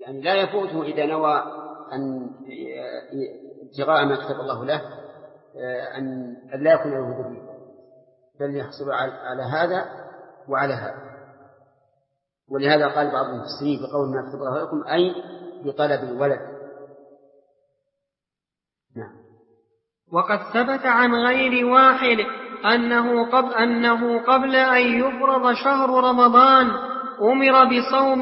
يعني لا يفوته إذا نوى أن ابتغاء ما كتب الله له أن لا يكون له ذرية، بل يحصل على هذا وعلى هذا. ولهذا قال بعض المفسرين بقول ما كتب الله لكم أي بطلب الولد. نعم. وقد ثبت عن غير واحد أنه قبل أن يفرض شهر رمضان أمر بصوم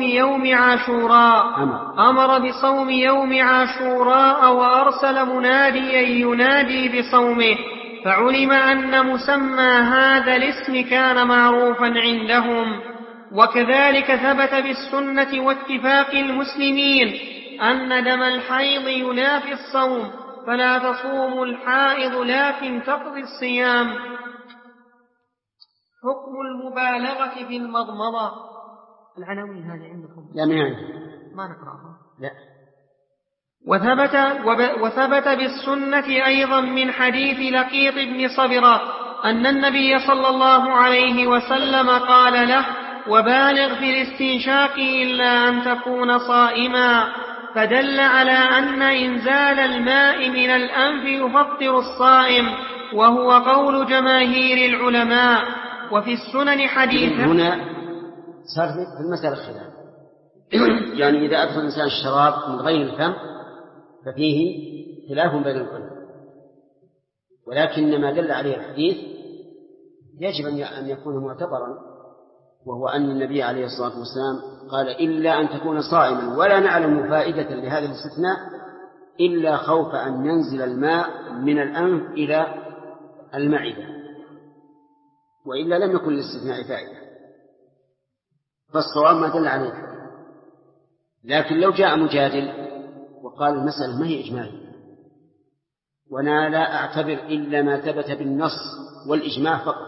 يوم عاشوراء وأرسل مناديا ينادي بصومه، فعلم أن مسمى هذا الاسم كان معروفا عندهم. وكذلك ثبت بالسنة واتفاق المسلمين أن دم الحيض ينافي الصوم، فلا تصوم الحائض لكن تقضي الصيام. حكم المبالغة في المضمضة. العناوين هذه عندكم؟ لا من عندي. ما نقرأها. لا. وثبت بالسنة أيضا من حديث لقيط بن صبرة أن النبي صلى الله عليه وسلم قال له: وبالغ في الاستنشاق إلا أن تكون صائما، فدل على أن إنزال الماء من الأنف يفطر الصائم، وهو قول جماهير العلماء. وفي السنن حديث. هنا صار في المسألة خلاف، يعني إذا أدخل الإنسان الشراب من غير الفم ففيه خلاف بين العلماء، ولكن ما دل عليه الحديث يجب أن يكون معتبرا، وهو أن النبي عليه الصلاة والسلام قال: إلا أن تكون صائما، ولا نعلم فائدة لهذا الاستثناء إلا خوف أن ينزل الماء من الأنف إلى المعدة، وإلا لم يكن للاستثناء فائدة، فالصواب ما دل عليه الحديث. لكن لو جاء مجادل وقال المسألة ما هي إجمالية وأنا لا أعتبر إلا ما ثبت بالنص والإجماع فقط،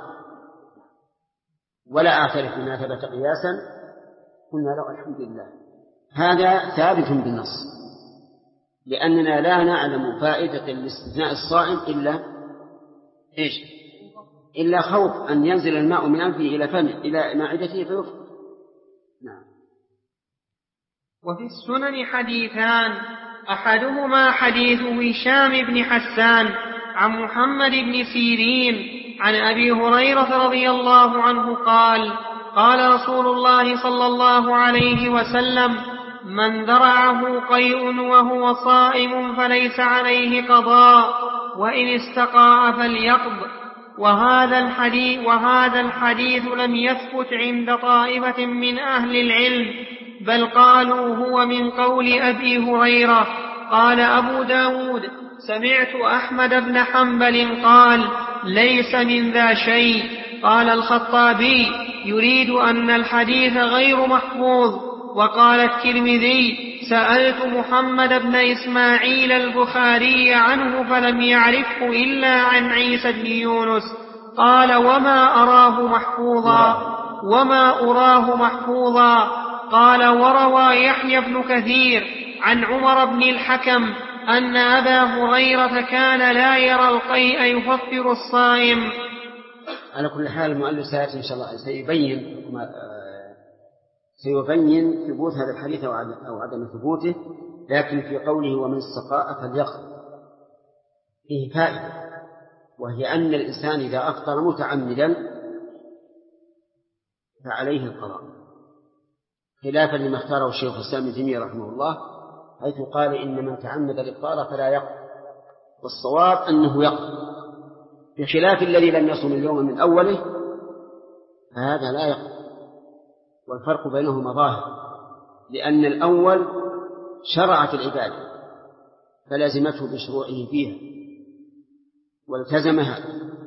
ولا أعترف بما ثبت قياسا، قلنا له: الحمد لله، هذا ثابت بالنص، لأننا لا نعلم فائدة الاستثناء الصائم إلا خوف أن ينزل الماء من أنفه إلى فمه إلى معدته فيفطر. نعم. وفي السنن حديثان، أحدهما حديث هشام بن حسان عن محمد بن سيرين عن أبي هريرة رضي الله عنه قال: قال رسول الله صلى الله عليه وسلم: من ذرعه قيء وهو صائم فليس عليه قضاء، وإن استقاء فليقض. وهذا الحديث لم يثبت عند طائفة من أهل العلم، بل قالوا هو من قول أبي هريرة. قال أبو داود: سمعت أحمد بن حنبل قال: ليس من ذا شيء. قال الخطابي: يريد أن الحديث غير محفوظ. وقال الترمذي: سألت محمد بن إسماعيل البخاري عنه فلم يعرفه إلا عن عيسى بن يونس. قال: وما أراه محفوظا. قال: وروى يحيى بن كثير عن عمر بن الحكم أن أبا هريرة كان لا يرى القيء يفطر الصائم. على كل حال المؤلف سيأتي إن شاء الله سيبين ثبوت هذا الحديث أو عدم ثبوته، لكن في قوله ومن استقاء فليقض فيه فائدة، وهي أن الإنسان إذا أفطر متعمدا فعليه القضاء، خلافا لما اختاره الشيخ الإسلام ابن تيمية رحمه الله، حيث قال: إن من تعمد الإفطار فلا يقضي، والصواب أنه يقضي، بخلاف الذي لم يصم اليوم من أوله فهذا لا يقضي. والفرق بينهما ظاهر، لأن الأول شرعت العبادة فلازمته بشروعه فيها والتزمها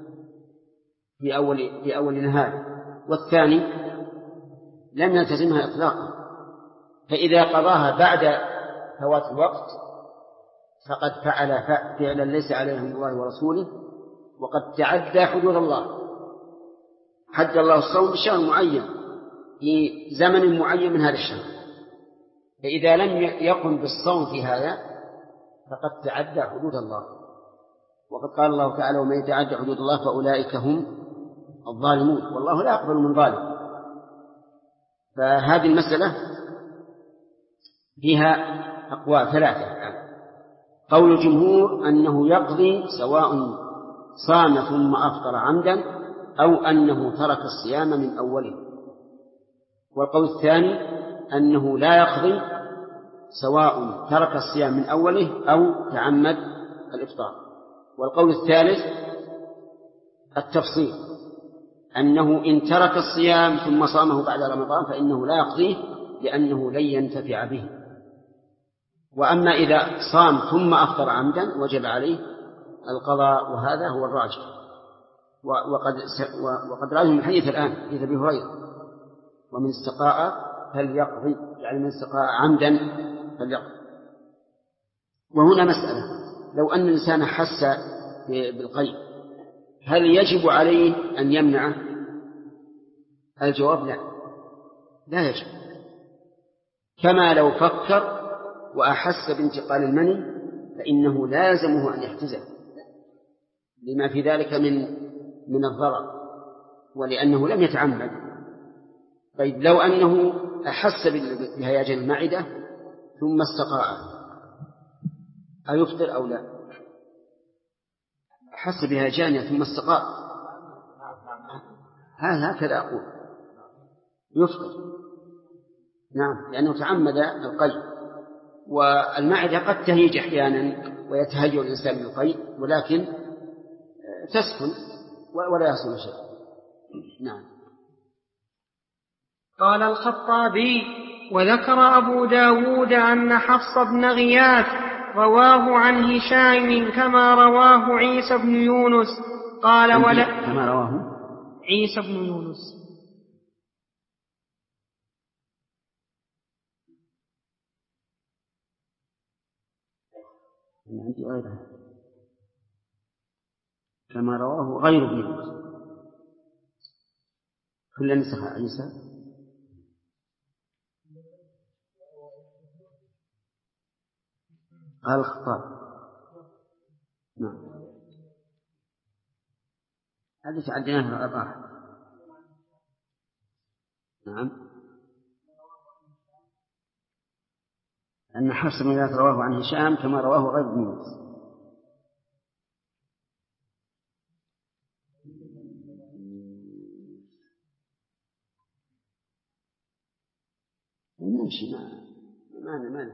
في أول نهار، والثاني لم يلتزمها إطلاقا، فإذا قضاها بعد فوات الوقت فقد فعل فعلا ليس عليه من الله ورسوله، وقد تعدى حدود الله. حد الله الصوم بشهر معين في زمن معين من هذا الشهر، فإذا لم يقم بالصوم في هذا فقد تعدى حدود الله، وقد قال الله تعالى: ومن يتعدى حدود الله فأولئك هم الظالمون، والله لا يقبل من ظالم. فهذه المسألة فيها أقوال ثلاثة. قول الجمهور أنه يقضي سواء صام ثم أفطر عمدا أو أنه ترك الصيام من أوله. والقول الثاني أنه لا يقضي سواء ترك الصيام من أوله أو تعمد الإفطار. والقول الثالث التفصيل، أنه إن ترك الصيام ثم صامه بعد رمضان فإنه لا يقضيه لأنه لن ينتفع به. وأما إذا صام ثم أفطر عمدا وجب عليه القضاء، وهذا هو الراجح. وقد رأيه من حديث الآن حديث أبي هريرة: ومن استقاء فليقضي، يعني من استقاء عمدا فليقضي. وهنا مسألة: لو أن الإنسان حس بالقيء هل يجب عليه أن يمنعه؟ الجواب لا يجب. كما لو فكر وأحس بانتقال المني فإنه لازمه أن يحتزم لما في ذلك من الضرر، ولأنه لم يتعمد. طيب لو أنه أحس بهياجان المعدة ثم استقاء أيفطر أو لا؟ أحس بهياجان ثم استقاء، هكذا أقول يفطر. نعم، لأنه تعمد القيء، والمعدة قد تهيج أحيانا ويتهيأ الإنسان من القيء، ولكن تسكن ولا يحصل شيء. نعم. قال الخطابي: وذكر أبو داود أن حفص بن غياث رواه عن هشام كما رواه عيسى بن يونس. قال ولا كما رواه عيسى بن يونس. عندي غيرها كما رواه غير ابن يونس. كل نسخ عيسى. قال الخطاب. نعم، هذه تعديناها في الأربعة. نعم، أن حفص بن غياث رواه عن هشام كما رواه غير ابن يونس. نمشي ما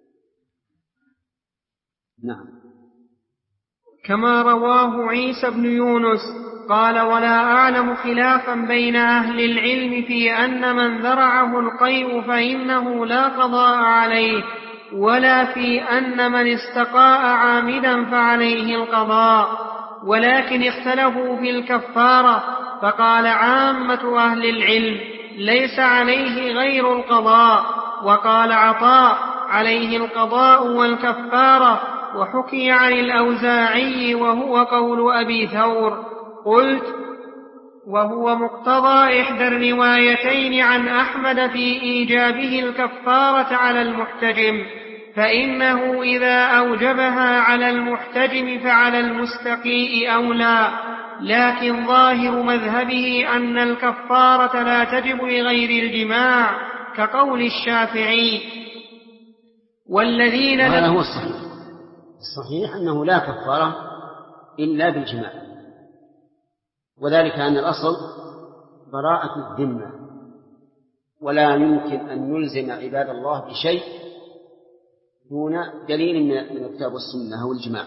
نعم. كما رواه عيسى بن يونس. قال ولا أعلم خلافا بين أهل العلم في أن من ذرعه القيء فإنه لا قضاء عليه، ولا في أن من استقاء عامدا فعليه القضاء، ولكن اختلفوا في الكفارة، فقال عامة أهل العلم ليس عليه غير القضاء، وقال عطاء عليه القضاء والكفارة. وحكي عن الأوزاعي وهو قول أبي ثور. قلت: وهو مقتضى إحدى الروايتين عن أحمد في إيجابه الكفارة على المحتجم، فإنه إذا أوجبها على المحتجم فعلى المستقيء أولى، لكن ظاهر مذهبه أن الكفارة لا تجب لغير الجماع كقول الشافعي. والذين هذا هو الصحيح أنه لا كفارة إلا بالجماع، وذلك أن الأصل براءة الذمة، ولا يمكن أن نلزم عباد الله بشيء دون دليل من الكتاب والسنة أو الإجماع،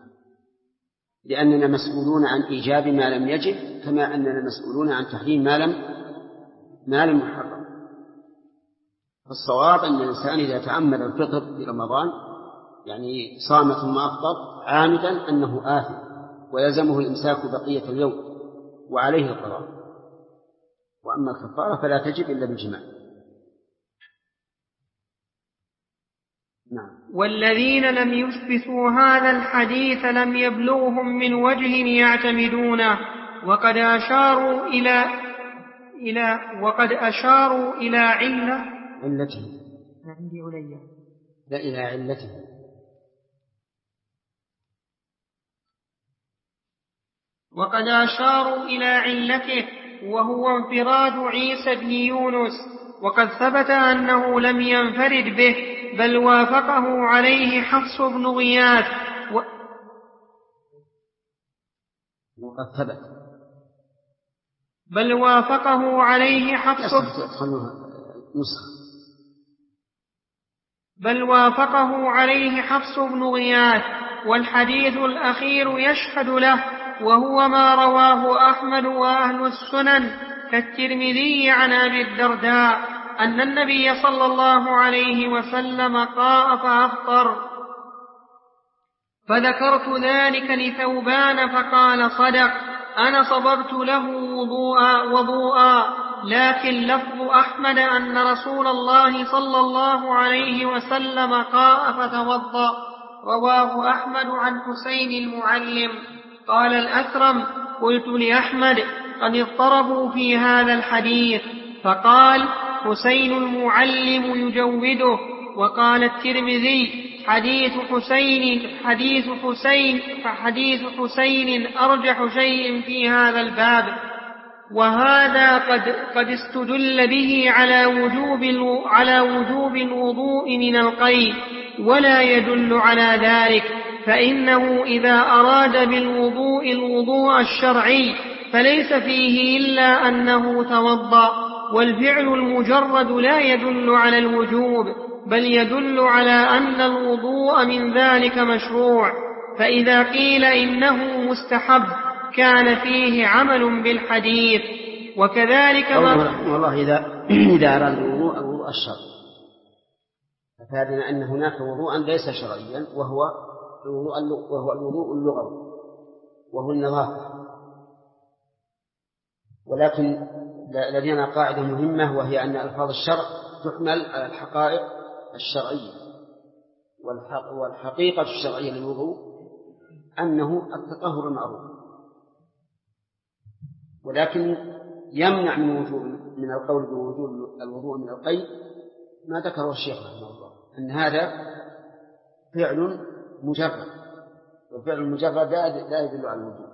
لأننا مسؤولون عن إيجاب ما لم يجب كما أننا مسؤولون عن تحريم ما لم يحرم. فالصواب أن الإنسان إذا تعمد الفطر في رمضان يعني صام ثم أفطر عامدا أنه آثم ويلزمه الإمساك بقية اليوم وعليه القضاء. وأما الكفارة فلا تجب إلا بالجماع. نعم. والذين لم يثبتوا هذا الحديث لم يبلغهم من وجه يعتمدونه، وقد أشاروا إلى علته. عندي عليا. لا، إلى علته. وقد أشاروا إلى علته، وهو انفراد عيسى بن يونس وقد ثبت أنه لم ينفرد به، بل وافقه عليه حفص بن غياث وقد ثبت بل وافقه عليه حفص بن غياث. والحديث الأخير يشهد له، وهو ما رواه أحمد وأهل السنن كالترمذي عن أبي الدرداء أن النبي صلى الله عليه وسلم قاء فأفطر، فذكرت ذلك لثوبان فقال صدق، أنا صببت له وضوءا، لكن لفظ أحمد أن رسول الله صلى الله عليه وسلم قاء فتوضأ، رواه أحمد عن حسين المعلم. قال الأكرم: قلت لأحمد: قد اضطربوا في هذا الحديث، فقال: حسين المعلم يجوده. وقال الترمذي: حديث حسين أرجح شيء في هذا الباب، وهذا قد استدل به على وجوب الوضوء من القيء، ولا يدل على ذلك، فإنه إذا أراد بالوضوء الوضوء الشرعي فليس فيه إلا أنه توضأ، والفعل المجرد لا يدل على الوجوب، بل يدل على أن الوضوء من ذلك مشروع. فإذا قيل إنه مستحب كان فيه عمل بالحديث. وكذلك والله إذا أراد الوضوء الشرعي فهذا أن هناك وضوءا ليس شرعيا، وهو الوضوء اللغوي، وهو النظافة. ولكن لدينا قاعدة مهمة، وهي أن ألفاظ الشرع تحمل على الحقائق الشرعية، والحقيقة الشرعية للوضوء أنه التطهر المعروف، ولكن يمنع من القول بوجود الوضوء من القيء ما ذكره الشيخ رحمه الله، أن هذا فعل مجرد، والفعل المجرد لا يدل على الوجوب.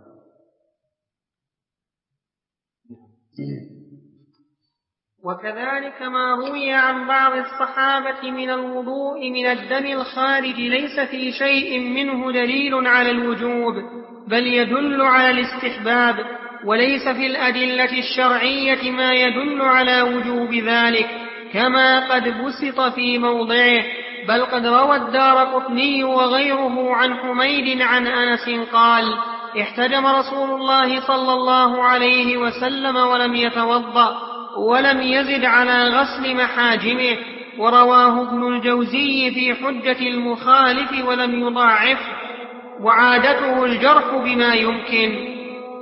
وكذلك ما روي عن بعض الصحابة من الوضوء من الدم الخارج ليس في شيء منه دليل على الوجوب، بل يدل على الاستحباب، وليس في الأدلة الشرعية ما يدل على وجوب ذلك، كما قد بسط في موضعه. بل قد روى الدارقطني وغيره عن حميد عن أنس قال: احتجم رسول الله صلى الله عليه وسلم ولم يتوضأ، ولم يزد على غسل محاجمه. ورواه ابن الجوزي في حجة المخالف ولم يضاعفه، وعادته الجرح بما يمكن.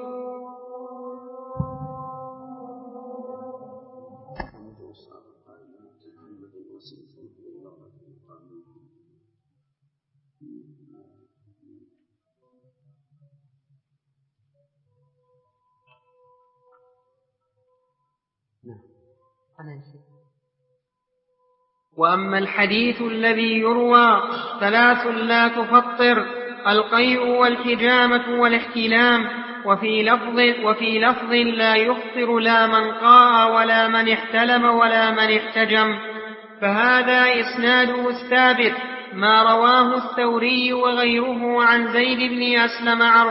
وأما الحديث الذي يروى 3 لا تفطر: القيء والحجامة والاحتلام، وفي لفظ لا يفطر لا من قاء ولا من احتلم ولا من احتجم، فهذا إسناده الثابت ما رواه الثوري وغيره عن زيد بن أسلم عن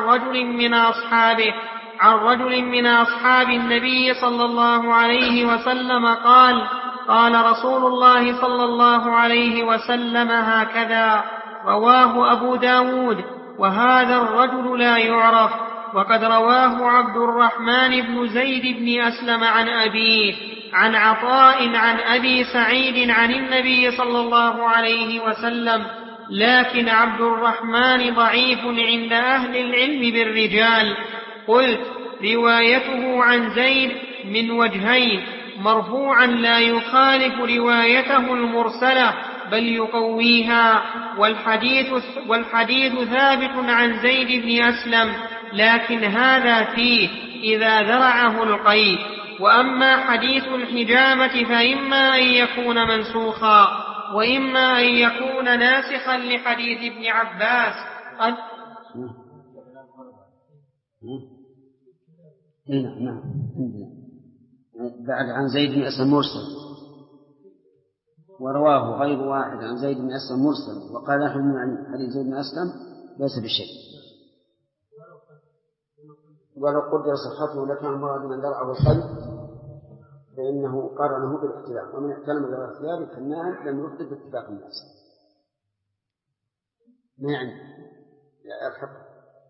رجل من أصحاب النبي صلى الله عليه وسلم قال رسول الله صلى الله عليه وسلم هكذا، رواه أبو داود. وهذا الرجل لا يعرف، وقد رواه عبد الرحمن بن زيد بن أسلم عن أبيه عن عطاء عن أبي سعيد عن النبي صلى الله عليه وسلم، لكن عبد الرحمن ضعيف عند أهل العلم بالرجال. قلت: روايته عن زيد من وجهين: مرفوعا لا يخالف روايته المرسلة بل يقويها، والحديث ثابت عن زيد بن أسلم، لكن هذا فيه إذا ذرعه القيء. وأما حديث الحجامة فإما أن يكون منسوخا، وإما أن يكون ناسخا لحديث ابن عباس. نعم. بعد عن زيد بن أسلم مرسل، ورواه غير واحد عن زيد بن أسلم مرسل وقال أحمد بن علي حديث زيد بن أسلم ليس بشيء. ولو قدر صحته لكان المراد من درعه القلب فإنه قرنه بالاحتلام، ومن احتلم بالاختيار فالنائم لم يفضل باتفاق الناس. ما يعني لا الحق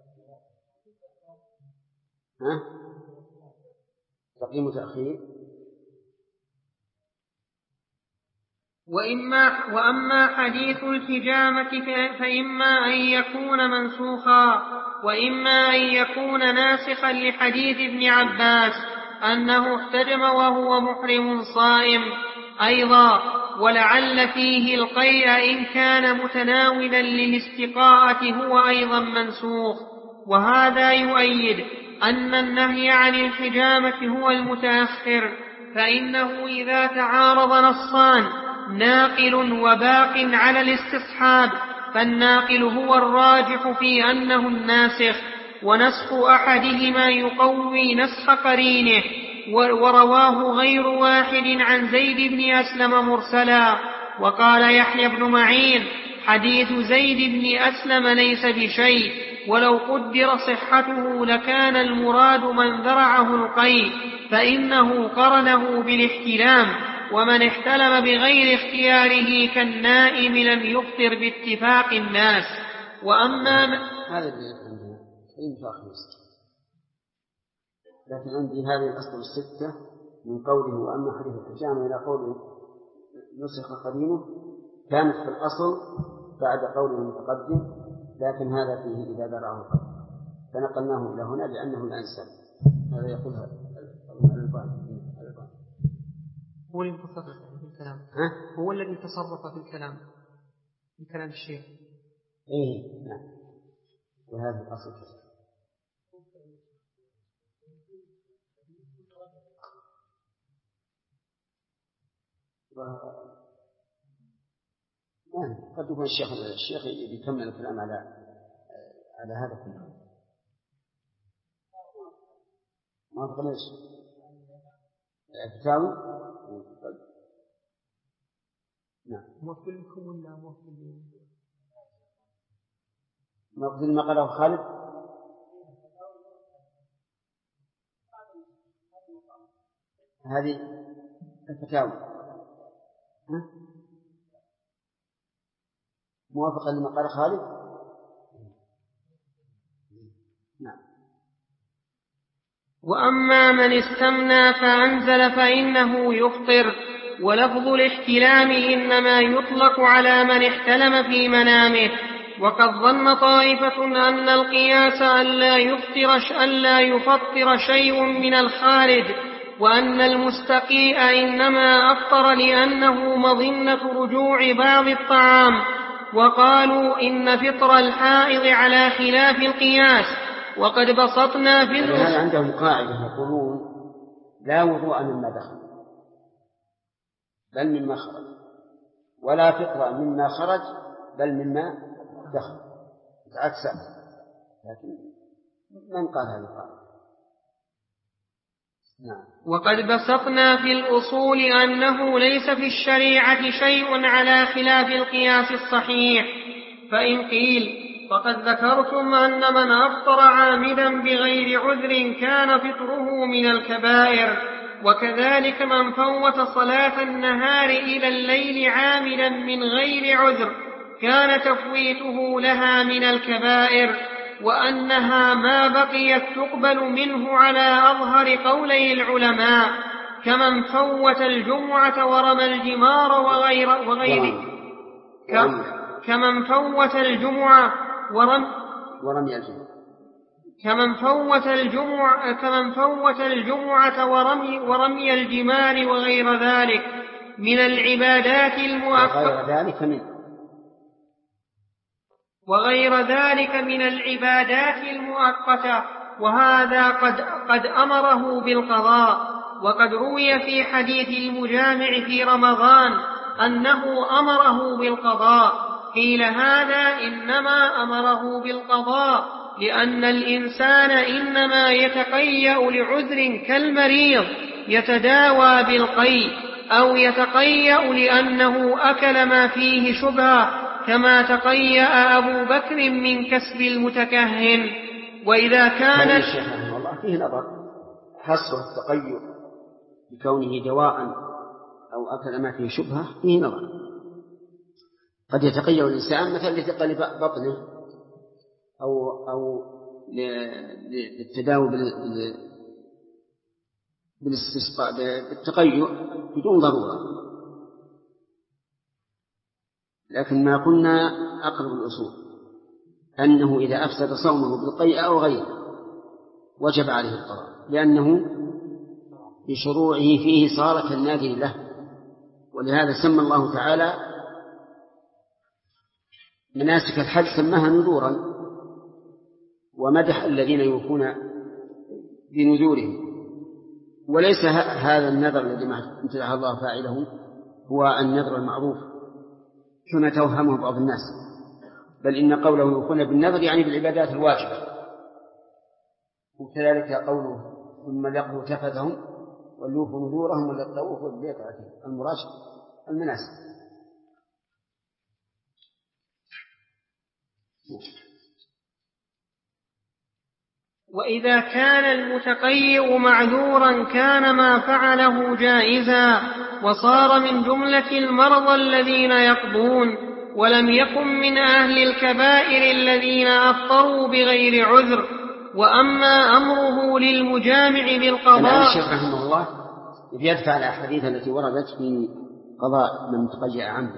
تقديم وتأخير. وأما حديث الحجامة فإما أن يكون منسوخا وإما أن يكون ناسخا لحديث ابن عباس أنه احتجم وهو محرم صائم أيضا، ولعل فيه القيء إن كان متناولا للاستقاءة هو أيضا منسوخ. وهذا يؤيد أن النهي عن الحجامة هو المتأخر، فإنه إذا تعارض نصان ناقل وباق على الاستصحاب فالناقل هو الراجح في أنه الناسخ، ونسخ أحدهما يقوي نسخ قرينه. ورواه غير واحد عن زيد بن أسلم مرسلا. وقال يحيى بن معين حديث زيد بن أسلم ليس بشيء، ولو قدر صحته لكان المراد من ذرعه القيء، فإنه قرنه بالاحتلام، ومن احتلم بغير اختياره كالنائم لم يفطر باتفاق الناس. وأما هذا اللي لكن عندي هذه الأصل الستة من قوله وأما حديث الحجامة إلى قوله نسخ قرينه كانت في الأصل بعد قوله المتقدم، لكن هذا فيه إذا درعه القلب فنقلناه إلى هنا لأنه الأنسب. هذا يقولها الألباني. هو الذي تصرف في الكلام. هو الذي تصرف في الكلام في كلام الشيخ. إيه نعم. وهذا الأصل كذا. قد يكون الشيخ يكمل الكلام على هذا كله. ما أفضل إيش؟ الفتاوي. نعم. موكلكم ولا موكل؟ موكل ما قاله خالد. هذه الفتاوي. موافقة لما قال خالد. نعم. وأما من استمنى فأنزل فإنه يفطر. ولفظ الاحتلام إنما يطلق على من احتلم في منامه. وقد ظن طائفة أن القياس ألا يفطر شيء من الخارج، وأن المستقيء إنما أفطر لأنه مظنة رجوع بعض الطعام، وقالوا إن فطر الحائض على خلاف القياس. وقد بسطنا في هذا عندهم قاعدة يقولون لا وضوء مما دخل بل مما خرج، ولا فطر مما خرج بل مما دخل، عكسا. لكن من قال هذا القاعدة؟ نعم. وقد بسطنا في الأصول أنه ليس في الشريعة شيء على خلاف القياس الصحيح. فإن قيل فقد ذكرتم أن من أفطر عامدا بغير عذر كان فطره من الكبائر، وكذلك من فوت صلاة النهار إلى الليل عامدا من غير عذر كان تفويته لها من الكبائر، وأنها ما بقيت تقبل منه على أظهر قولي العلماء، كمن فوت الجمعة ورمى الجمار وغيره كمن فوت الجمعة ورمي الجمار وغير ذلك من العبادات المؤقتة، وهذا قد أمره بالقضاء. وقد روي في حديث المجامع في رمضان أنه أمره بالقضاء. قيل هذا إنما أمره بالقضاء لأن الإنسان إنما يتقيأ لعذر كالمريض يتداوى بالقيء، أو يتقيأ لأنه أكل ما فيه شبهة كما تقيأ أبو بكر من كسب المتكهن. وإذا كان الشيخ رحمه الله فيه نظر، حصر التقيؤ بكونه دواء أو أكل ما فيه شبهة فيه نظر. قد يتقيأ الإنسان مثلا لثقل بطنه أو للتداوي بالتقيؤ بدون ضرورة. لكن ما قلنا أقرب الأصول أنه إذا أفسد صومه بالقيء أو غيره وجب عليه القضاء، لأنه بشروعه فيه صار كالنادر له. ولهذا سمى الله تعالى مناسك الحج سماها نذورا، ومدح الذين يوفون بنذورهم. وليس هذا النذر الذي امتدح الله فاعله هو النذر المعروف كما توهمه بعض الناس، بل إن قوله يوفون بالنذر يعني بالعبادات الواجبة. وكذلك قوله ثم ليقضوا تفثهم وليوفوا نذورهم وليطوفوا بالبيت العتيق، المراد المناسك. وإذا كان المتقيئ معذورا كان ما فعله جائزا، وصار من جملة المرضى الذين يقضون، ولم يكن من أهل الكبائر الذين أفطروا بغير عذر. وأما أمره للمجامع بالقضاء. الشيخ رحمه الله يدفع الأحاديث التي وردت في قضاء من تقيأ عنه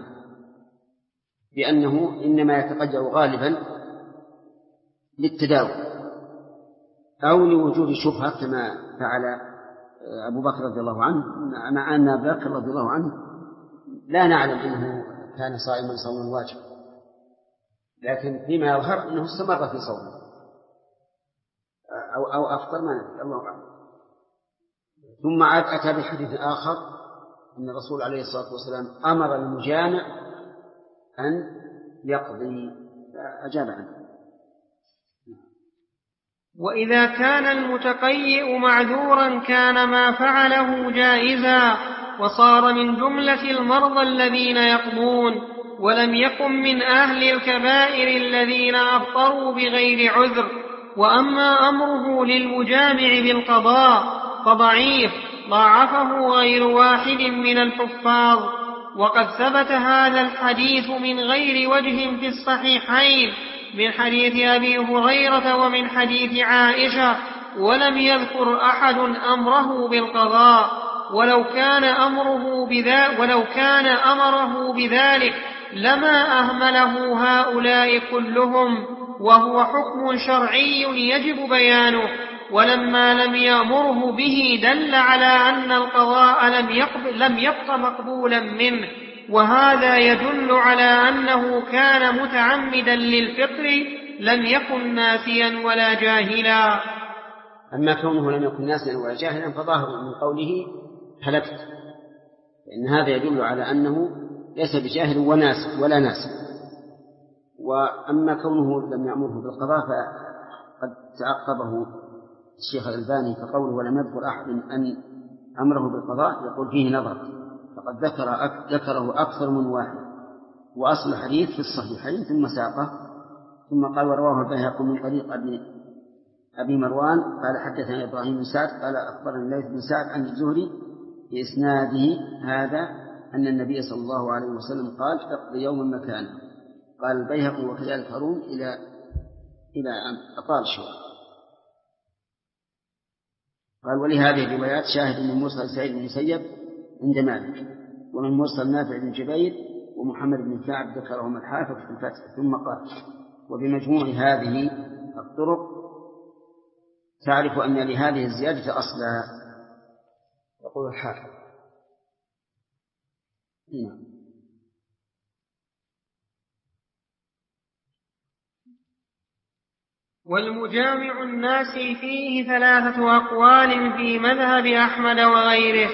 بأنه إنما يتقيأ غالبا للتداوي أو لوجود شبهة كما فعل أبو بكر رضي الله عنه، مع أن أبو بكر رضي الله عنه لا نعلم أنه كان صائما صوما واجب، لكن فيما يظهر أنه استمر في صومه أو أفطر ما ندري، الله أعلم. ثم عاد أتى بحديث آخر أن الرسول عليه الصلاة والسلام أمر المجامع أن يقضي، فأجاب عنه. وإذا كان المتقيئ معذورا كان ما فعله جائزا، وصار من جملة المرضى الذين يقضون، ولم يكن من أهل الكبائر الذين أفطروا بغير عذر. وأما أمره للمجامع بالقضاء فضعيف، ضاعفه غير واحد من الحفاظ. وقد ثبت هذا الحديث من غير وجه في الصحيحين من حديث أبي هريرة ومن حديث عائشة، ولم يذكر أحد أمره بالقضاء. ولو كان أمره بذلك لما أهمله هؤلاء كلهم، وهو حكم شرعي يجب بيانه. ولما لم يأمره به دل على أن القضاء لم يبق مقبولا منه، وهذا يدل على أنه كان متعمدا للفطر لم يكن ناسيا ولا جاهلا. أما كونه لم يكن ناسيا ولا جاهلا فظاهر من قوله هلكت، لأن هذا يدل على أنه ليس بجاهل ولا ناسي. وأما كونه لم يأمره بالقضاء فقد تعقبه الشيخ الألباني فقوله ولم يذكر أحد أن أمره بالقضاء يقول فيه نظر، فقد ذكره أكثر من واحد. وأصل الحديث في الصحيحين ثم ساقه، ثم قال ورواه البيهقي من طريق أبي مروان قال حدثنا إبراهيم بن سعد قال أخبرنا الليث بن سعد عن الزهري بإسناده هذا أن النبي صلى الله عليه وسلم قال اقضي يوما مكانه. قال البيهقي وكذلك هارون إلى أن أطال شوية. قال ولهذه الروايات شاهد من مرسل سعيد بن المسيب عند مالك، ومن مرسل نافع بن جبير ومحمد بن كعب ذكرهم الحافظ في الفتح. ثم قال وبمجموع هذه الطرق تعرف أن لهذه الزيادة أصلا. يقول الحافظ والمجامع الناس فيه 3 أقوال في مذهب أحمد وغيره،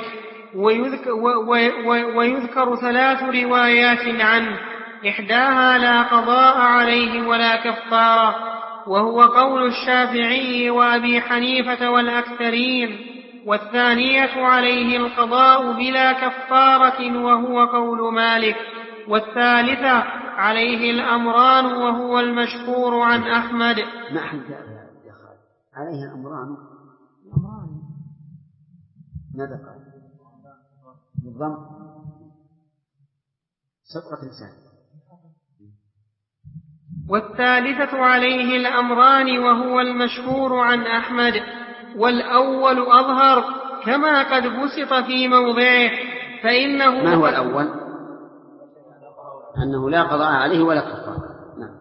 ويذكر 3 روايات عنه، إحداها لا قضاء عليه ولا كفارة، وهو قول الشافعي وأبي حنيفة والأكثرين. والثانية عليه القضاء بلا كفارة وهو قول مالك، والثالثة عليه الأمران وهو المشهور عن أحمد. ما أحد يا خالد عليه الأمران ماذا قال؟ بالضم سبقة لسان. والثالثة عليه الأمران وهو المشهور عن أحمد، والأول أظهر كما قد بسط في موضعه، فإنه ما هو الأول؟ أنه لا قضاء عليه ولا كفارة. نعم.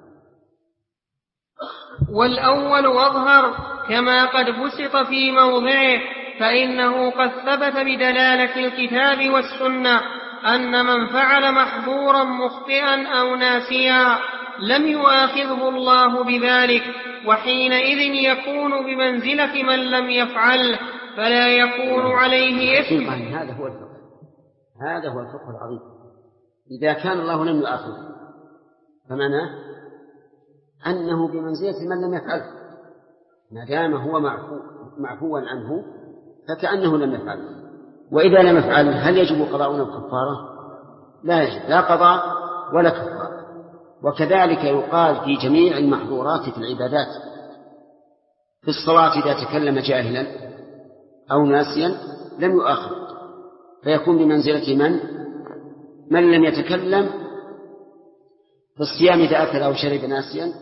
والأول أظهر كما قد بسط في موضعه، فإنه قد ثبت بدلالة الكتاب والسنة أن من فعل محظورا مخطئا أو ناسيا لم يؤاخذه الله بذلك، وحينئذ يكون بمنزلة من لم يفعله فلا يكون عليه إثم. هذا هو الفقه العظيم. إذا كان الله لم يؤاخذه فمعناه أنه بمنزلة من لم يفعله، ما دام هو معفوا عنه فكأنه لم يفعله. وإذا لم يفعله هل يجب قضاء أو كفارة؟ لا يجب، لا قضاء ولا كفارة. وكذلك يقال في جميع المحظورات في العبادات. في الصلاة إذا تكلم جاهلا أو ناسيا لم يؤاخذ، فيكون بمنزلة من لم يتكلم. في الصيام إذا أكل أو شرب ناسيا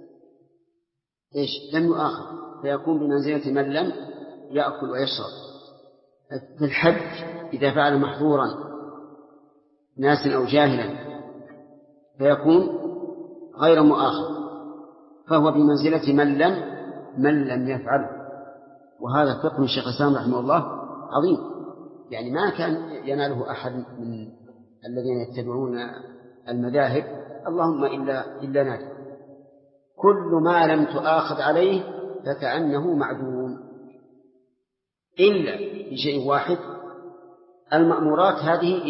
لم يؤاخذ، فيكون بمنزلة من لم يأكل ويشرب. في الحج إذا فعل محظورا ناسيا أو جاهلا فيكون غير مؤاخذ، فهو بمنزلة من لم يفعل. وهذا فقه الشيخ الإسلام رحمه الله عظيم، يعني ما كان يناله أحد من الذين يتبعون المذاهب اللهم إلا نادر. كل ما لم تؤاخذ عليه فكأنه معدوم، إلا بشيء واحد: المأمورات هذه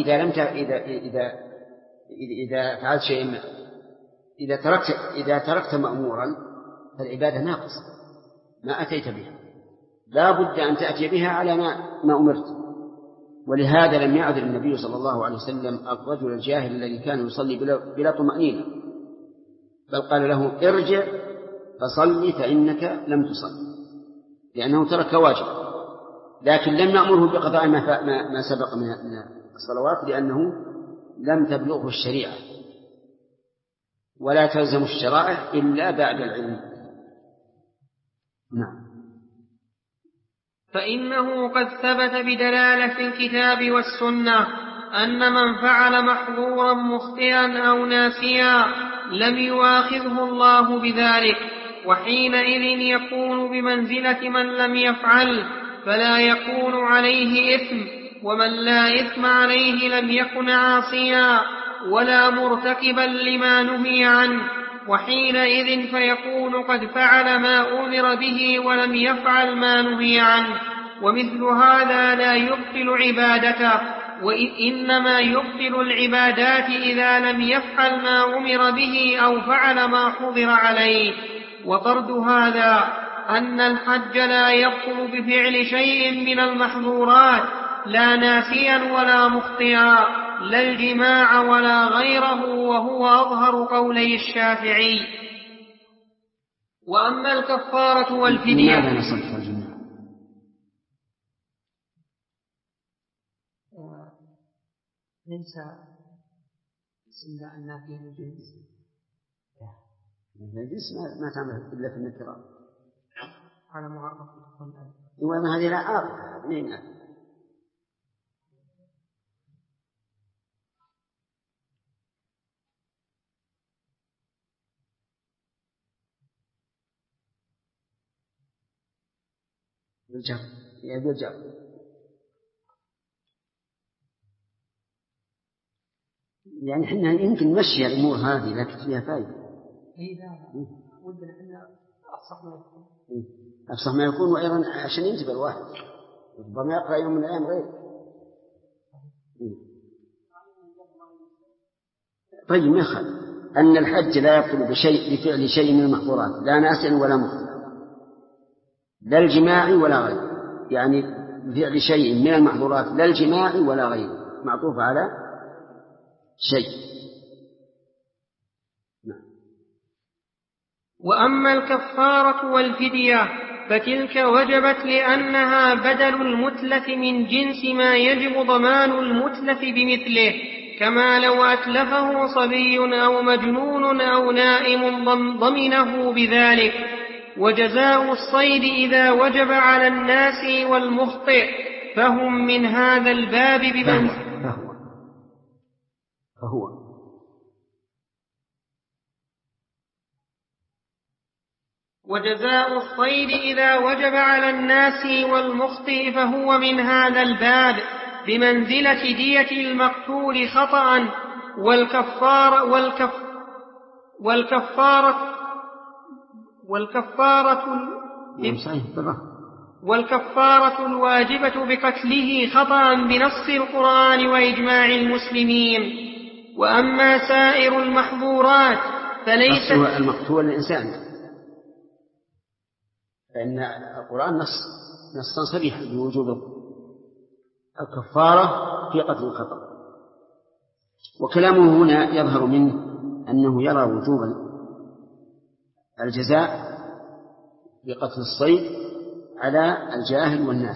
إذا فعلت شيء، إذا تركت مأمورا فالعبادة ناقصة، ما أتيت بها، لا بد أن تأتي بها على ما أمرت. ولهذا لم يعذر النبي صلى الله عليه وسلم الرجل الجاهل الذي كان يصلي بلا طمأنينة، بل قال له: ارجع فصلي فإنك لم تصل، لأنه ترك واجب. لكن لم نأمره بقضاء ما سبق من الصلوات، لأنه لم تبلغه الشريعة، ولا تلزم الشرائع إلا بعد العلم. نعم. فإنه قد ثبت بدلالة الكتاب والسنة أن من فعل محظورا مخطئا أو ناسيا لم يؤاخذه الله بذلك، وحينئذ يكون بمنزلة من لم يفعل فلا يكون عليه إثم، ومن لا إثم عليه لم يكن عاصيا ولا مرتكبا لما نهي عنه، وحينئذ فيكون قد فعل ما أمر به ولم يفعل ما نهي عنه. ومثل هذا لا يبطل عبادته، وإنما يبطل العبادات إذا لم يفعل ما أمر به أو فعل ما حضر عليه. وطرد هذا أن الحج لا يبطل بفعل شيء من المحظورات، لا ناسيا ولا مخطئا، لا الجماع ولا غيره، وهو أظهر قولي الشافعي. وأما الكفارة والفدية لماذا نصف الجماع؟ ليس إلا أن فيه الجنس، الجنس ما تعمل إلا في النكرة على معرفة الألف. وما هذه لا عارفة منين؟ يرجع يعني احنا يمكن نمشي الامور هذه لكن فيها فائده. لا ودنا احنا افصح ما يكون. افصح ما يكون، وايضا عشان ينتبه الواحد ربما يقرا يوم من الايام غير. طيب ما يخالف ان الحج لا يبطل بفعل شيء من المحظورات، لا ناسيا ولا مخطئا، لا الجماع ولا غيره. يعني فعل شيء من المحظورات لا الجماع ولا غيره، معطوف على شيء. وأما الكفارة والفدية فتلك وجبت لأنها بدل المتلف من جنس ما يجب ضمان المتلف بمثله، كما لو أتلفه صبي أو مجنون أو نائم ضمنه بذلك. وجزاء الصيد إذا وجب على الناس والمخطئ فهم من هذا الباب فهو وجزاء الصيد إذا وجب على الناس والمخطئ فهو من هذا الباب بمنزلة دية المقتول خطأ. والكفارة الواجبة بقتله خطأ بنص القرآن وإجماع المسلمين. وأما سائر المحظورات فليست المقتول الإنسان، فإن القرآن نصا صريحا بوجوب الكفارة في قتل الخطأ. وكلامه هنا يظهر منه أنه يرى وجوب الجزاء بقتل الصيد على الجاهل والناس،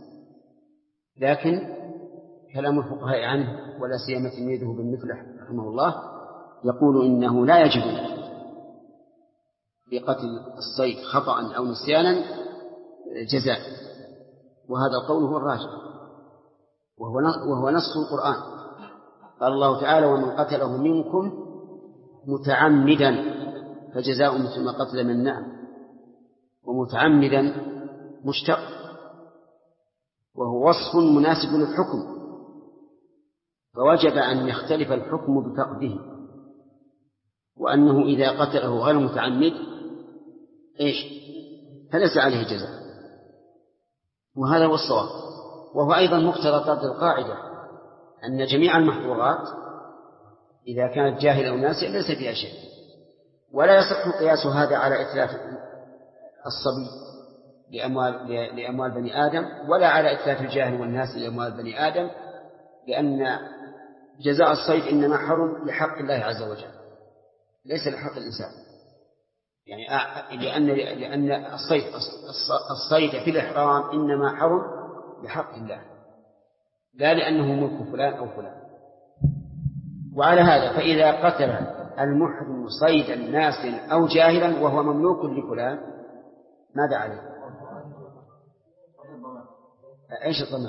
لكن كلام الفقهاء عنه ولا سيما تلميذه بن مفلح رحمه الله يقول إنه لا يجب بقتل الصيد خطأ أو نسيانا جزاء، وهذا القول هو الراجح وهو نص القرآن. قال الله تعالى: ومن قتله منكم متعمدا فجزاء مثل ما قتل من النعم. ومتعمدا مشتق، وهو وصف مناسب للحكم، فوجب أن يختلف الحكم بفقده، وأنه إذا قتله غير متعمد فليس عليه جزاء، وهذا هو الصواب. وهو أيضا مقتضى القاعدة أن جميع المحظورات إذا كانت جاهلة أو ناسية ليس فيها شيء، ولا يصح قياس هذا على إتلاف الصبي لأموال بني آدم، ولا على إتلاف الجاهل والناس لأموال بني آدم، لأن جزاء الصيد إنما حرم لحق الله عز وجل ليس لحق الإنسان، يعني لأن الصيد في الإحرام إنما حرم لحق الله لا لأنه ملك فلان أو فلان. وعلى هذا فإذا قتل المحرم صيدا ناسا أو جاهلا وهو مملوك لفلان ماذا عليه؟ ايش الضمان؟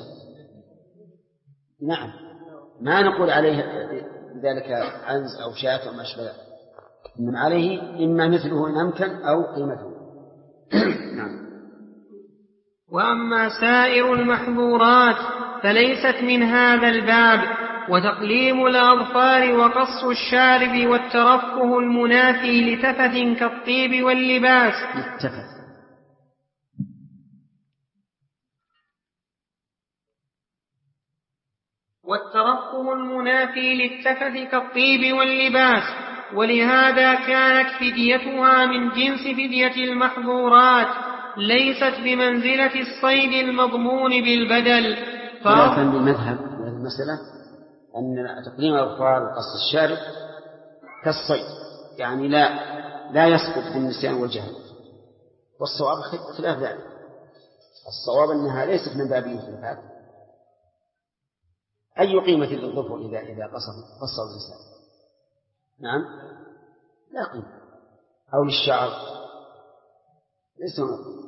نعم، ما نقول عليه ذلك عنز أو شاة أو ما أشبه، إنما عليه إما مثله إن أمكن أو قيمته. نعم. وأما سائر المحظورات فليست من هذا الباب، وتقليم الأظفار وقص الشارب والترفه المنافي لتفث كالطيب واللباس. والترفه المنافي للتفث كالطيب واللباس، ولهذا كانت فديتها من جنس فدية المحظورات ليست بمنزلة الصيد المضمون بالبدل. فكان بالمذهب في المسألة أن تقليم الأظفار وقص الشارب كالصيد، يعني لا يسقط بالنسيان والجهل. والصواب خلاف ذلك، الصواب أنها ليست من باب الخلافات. أي قيمة للظفر إذا قصر الإنسان؟ نعم، لا قيمة. أو للشعر ليس قيمة.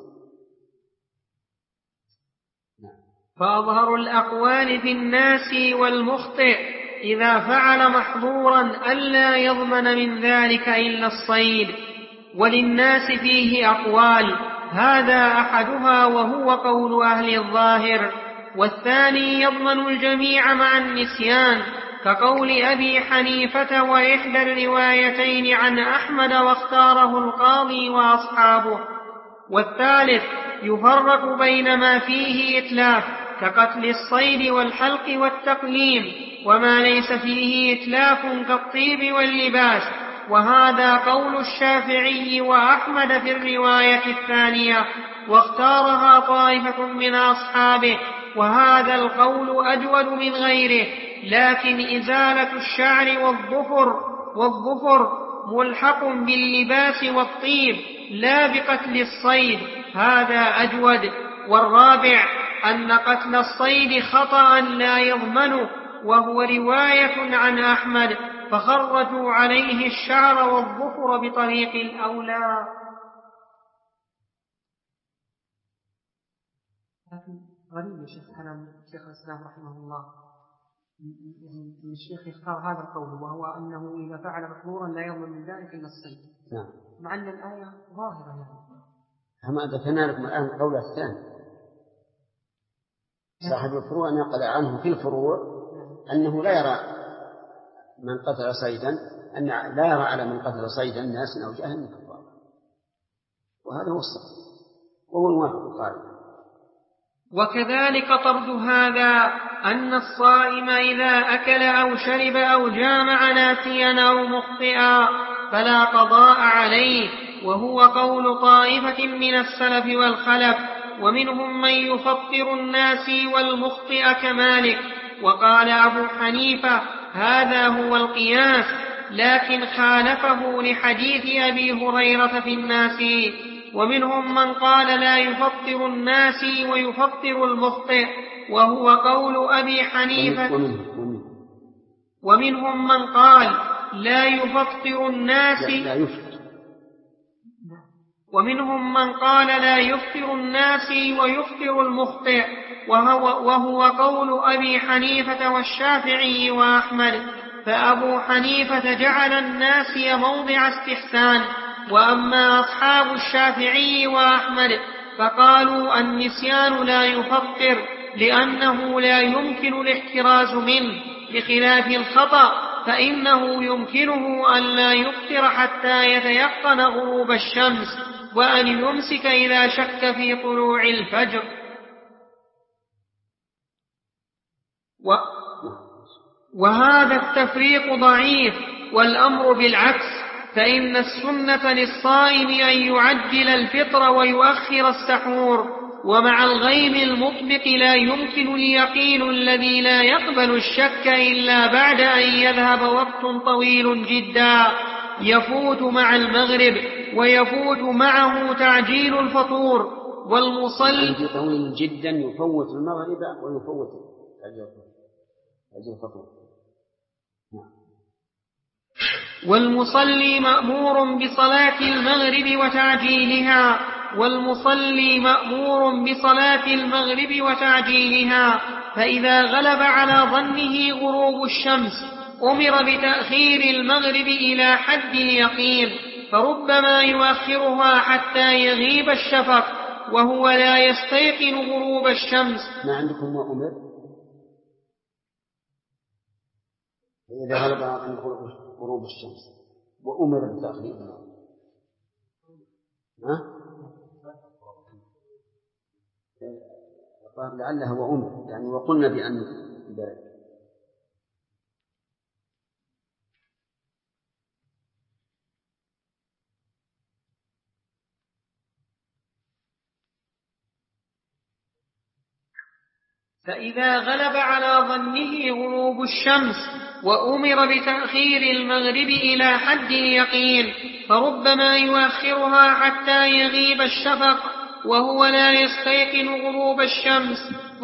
نعم. فأظهر الأقوال في الناس والمخطئ إذا فعل محظورا ألا يضمن من ذلك إلا الصيد، وللناس فيه أقوال، هذا أحدها وهو قول أهل الظاهر، والثاني يضمن الجميع مع النسيان كقول أبي حنيفة وإحدى الروايتين عن أحمد واختاره القاضي وأصحابه. والثالث يفرق بين ما فيه إتلاف كقتل الصيد والحلق والتقليم، وما ليس فيه إتلاف كالطيب واللباس، وهذا قول الشافعي وأحمد في الرواية الثانية، واختارها طائفة من أصحابه وهذا القول أجود من غيره، لكن إزالة الشعر والظفر ملحق باللباس والطيب لا بقتل الصيد، هذا أجود. والرابع أن قتل الصيد خطأ لا يضمنه، وهو رواية عن أحمد، فخرجوا عليه الشعر والظفر بطريق الأولى. لكن غريب يا شيخ كلام شيخ الإسلام رحمه الله، يعني الشيخ يختار هذا القول، وهو أنه إذا فعل محظورا لا يضمن من ذلك إلا الصيد. نعم. مع أن الآية ظاهرة يعني. كما ذكرنا لكم الآن القول الثاني، صاحب الفروع نقل عنه في الفروع أنه لا يرى من قتل صيدا، أن لا يرى على من قتل صيدا ناس أو جهل كفار، وهذا هو الصح وهو الموافق القائل. وكذلك طرد هذا أن الصائم إذا أكل أو شرب أو جامع ناسيا أو مخطئا فلا قضاء عليه، وهو قول طائفة من السلف والخلف، ومنهم من يفطر الناسي والمخطئ كمالك. وقال أبو حنيفة هذا هو القياس، لكن خالفه لحديث أبي هريرة في الناسي. ومنهم من قال لا يفطر الناسي ويفطر المخطئ، وهو قول أبي حنيفة. ومنهم من قال لا يفطر الناسي ومنهم من قال لا يفطر الناسي ويفطر المخطئ، وهو قول أبي حنيفة والشافعي وأحمد. فأبو حنيفة جعل الناسي موضع استحسان، وأما أصحاب الشافعي وأحمد فقالوا النسيان لا يفطر لأنه لا يمكن الاحتراز منه، بخلاف الخطأ فإنه يمكنه أن لا يفطر حتى يتيقن غروب الشمس، وأن يمسك إذا شك في طلوع الفجر. وهذا التفريق ضعيف، والأمر بالعكس، فإن السنة للصائم أن يعجل الفطر ويؤخر السحور. ومع الغيم المطبق لا يمكن اليقين الذي لا يقبل الشك إلا بعد أن يذهب وقت طويل جدا يفوت مع المغرب، ويفوت معه تعجيل الفطور. والمصلي طويل جدا يفوت المغرب ويفوت تعجيل الفطور. والمصلي مأمور بصلاة المغرب وتعجيلها، فإذا غلب على ظنه غروب الشمس أمر بتأخير المغرب إلى حد اليقين، فربما يؤخرها حتى يغيب الشفق وهو لا يستيقن غروب الشمس. ما عندكم وأمر؟ إذا غلب على غروب الشمس وأمر بتأخيرها، لعلها وأمر يعني وقلنا بأن فإذا غلب على ظنه غروب الشمس وأمر بتأخير المغرب إلى حد اليقين، فربما يؤخرها حتى يغيب الشفق وهو لا يستيقن غروب الشمس.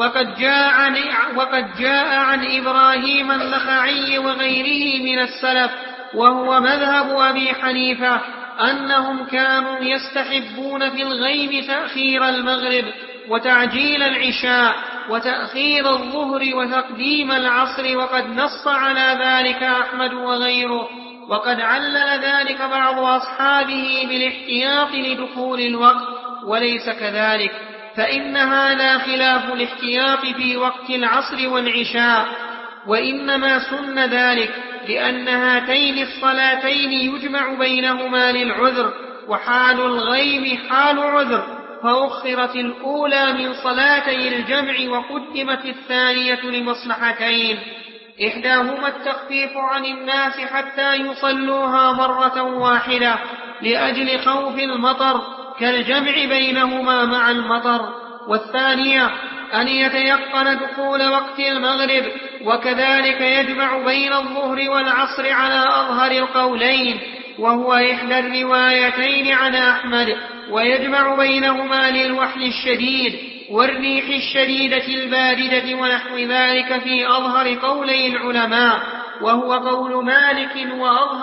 وقد جاء عن إبراهيم النخعي وغيره من السلف، وهو مذهب أبي حنيفة، أنهم كانوا يستحبون في الغيم تأخير المغرب وتعجيل العشاء وتأخير الظهر وتقديم العصر، وقد نص على ذلك أحمد وغيره. وقد علل ذلك بعض أصحابه بالاحتياط لدخول الوقت، وليس كذلك، فإن هذا خلاف الاحتياط في وقت العصر والعشاء، وإنما سن ذلك لأن هاتين الصلاتين يجمع بينهما للعذر، وحال الغيم حال عذر، فأخرت الأولى من صلاتي الجمع وقدمت الثانية لمصلحتين، إحداهما التخفيف عن الناس حتى يصلوها مرة واحدة لأجل خوف المطر كالجمع بينهما مع المطر، والثانية أن يتيقن دخول وقت المغرب، وكذلك يجمع بين الظهر والعصر على أظهر القولين، وهو إحدى الروايتين عن أحمد، ويجمع بينهما للوحل الشديد والريح الشديدة الباردة ونحو ذلك في أظهر قولي العلماء، وهو قول مالك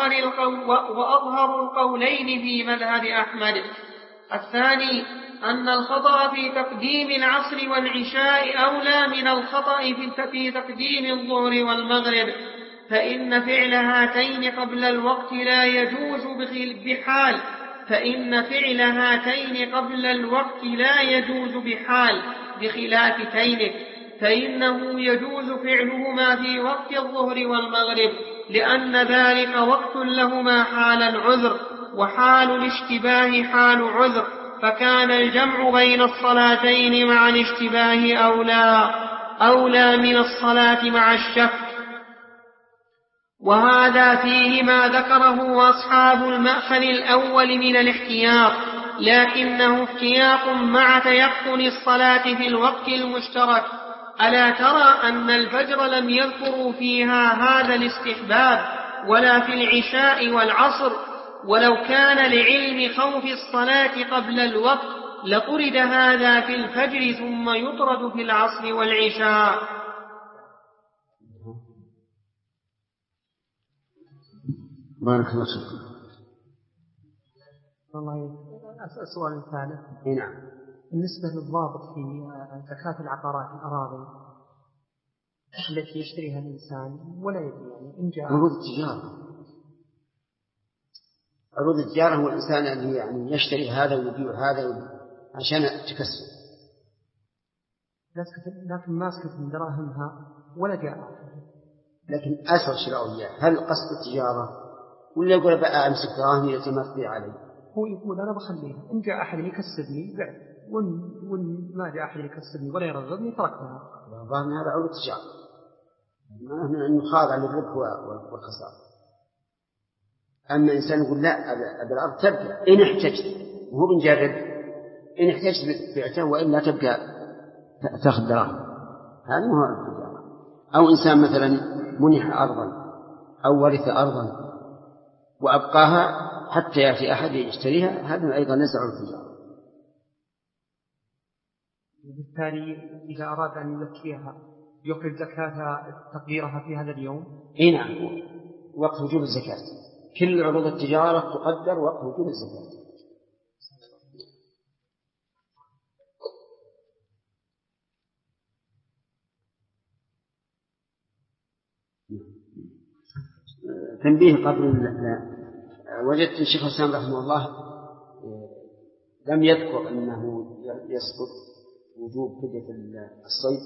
وأظهر القولين في مذهب أحمد. الثاني أن الخطأ في تقديم العصر والعشاء أولى من الخطأ في تقديم الظهر والمغرب، فإن فعل هاتين قبل الوقت لا يجوز بحال بخلاف تينك، فإنه يجوز فعلهما في وقت الظهر والمغرب، لأن ذلك وقت لهما حال العذر، وحال الاشتباه حال عذر، فكان الجمع بين الصلاتين مع الاشتباه أولى من الصلاة مع الشك. وهذا فيه ما ذكره أصحاب المأخذ الأول من الاحتياط، لكنه احتياط مع تيقن الصلاة في الوقت المشترك. ألا ترى أن الفجر لم يذكروا فيها هذا الاستحباب ولا في العشاء والعصر؟ ولو كان لعلم خوف الصلاة قبل الوقت لطرد هذا في الفجر ثم يطرد في العصر والعشاء. بارك الله فيكم. والله السؤال الثالث. نعم. بالنسبة للضابط في زكاة العقارات الأراضي التي يشتريها الإنسان ولا يدري يعني إن جاء عروض التجارة هو الإنسان اللي يعني يشتري هذا ويبيع هذا عشان تكسب، لكن ماسكة من دراهمها ولا جاء. لكن أسر شراء إياه، هل قصد التجارة ولا يقول بقى أمسك دراهمي يتمثل علي؟ هو يقول أنا بخليها، إن جاء أحد يكسبني بعد، وإن ما جاء أحد يكسبني ولا يرغبني تركتها. والله من هذا عروض التجارة، ما نخاضع للربح والخسارة. أما إنسان يقول لا أبي الأرض تبقى إن احتجت، وهو بنجرب إن احتجت بعته وإلا تبقى تأخذ دراهم، هذا ما هو عروض التجارة. أو إنسان مثلا منح أرضا أو ورث أرضا وأبقاها حتى يأتي أحد يشتريها، هذا أيضا ليس عروض التجارة. وبالتالي إذا أراد أن يزكيها يخرج زكاة تقديرها في هذا اليوم. نعم، وقت وجوب الزكاة، كل عروض التجارة تقدر وقت وجوب الزكاة. تنبيه قبل وجدت الشيخ الإسلام رحمه الله لم يذكر أنه يسقط وجوب فدية الصيد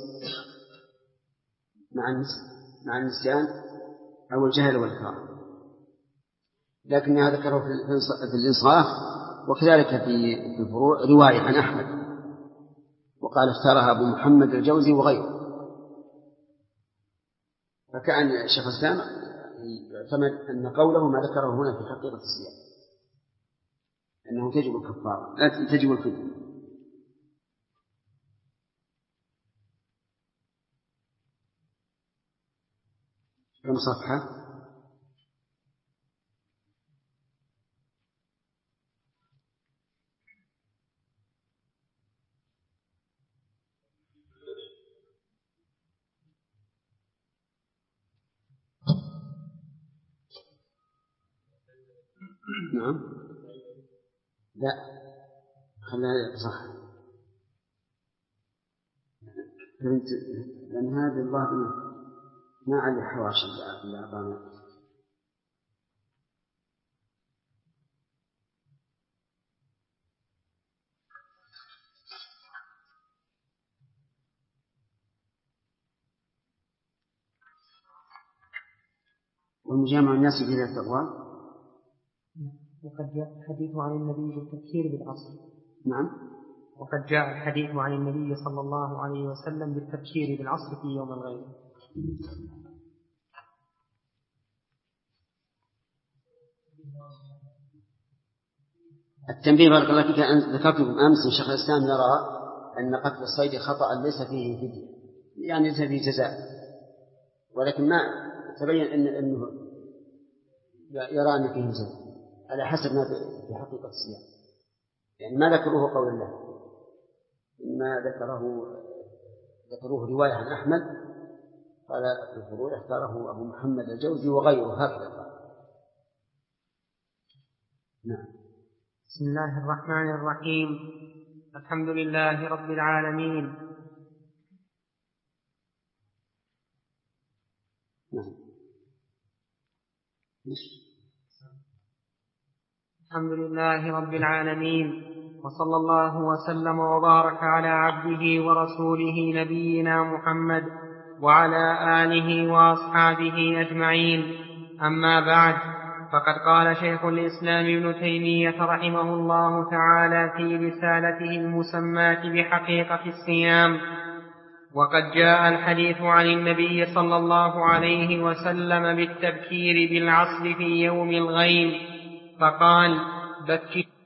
مع النسيان أو الجهل والإكراه، لكنها ذكره في الإنصاف، وكذلك في الفروع رواية عن أحمد، وقال اختارها أبو محمد الجوزي وغيره. فكأن الشيخ الإسلام يعتمد أن قوله ما ذكره هنا في حقيقة الصيام، أنه تجب الكفارة لا تجب الفدية. كم صفحة؟ نعم، لا خلينا صح، لأن هذا الله ما عليه حواشي الأعضاء. والمجامع الناس في ذات الأقوال. وقد جاء الحديث عن النبي بالتبكير بالعصر. نعم. وقد جاء الحديث عن النبي صلى الله عليه وسلم بالتبكير بالعصر في يوم الغيب. التنبيه بارك الله فيك، ذكرتكم أمس الشيخ الإسلام يرى أن قتل الصيد خطأ ليس فيه فدية، يعني ليس فيه جزاء، ولكن ما تبين أنه يرى أن فيه جزاء على حسب ما في حقيقة الصيام، يعني ما ذكروه قول الله، ما ذكروه رواية عن أحمد قال في الفروع اختاره أبو محمد الجوزي وغيره هكذا قال. نعم. بسم الله الرحمن الرحيم. الحمد لله رب العالمين. نعم. الحمد لله رب العالمين، وصلى الله وسلم وبارك على عبده ورسوله نبينا محمد وعلى آله وأصحابه أجمعين. أما بعد، فقد قال شيخ الإسلام ابن تيمية رحمه الله تعالى في رسالته المسماة بحقيقة الصيام: وقد جاء الحديث عن النبي صلى الله عليه وسلم بالتبكير بالعصر في يوم الغيم، فقال: بكر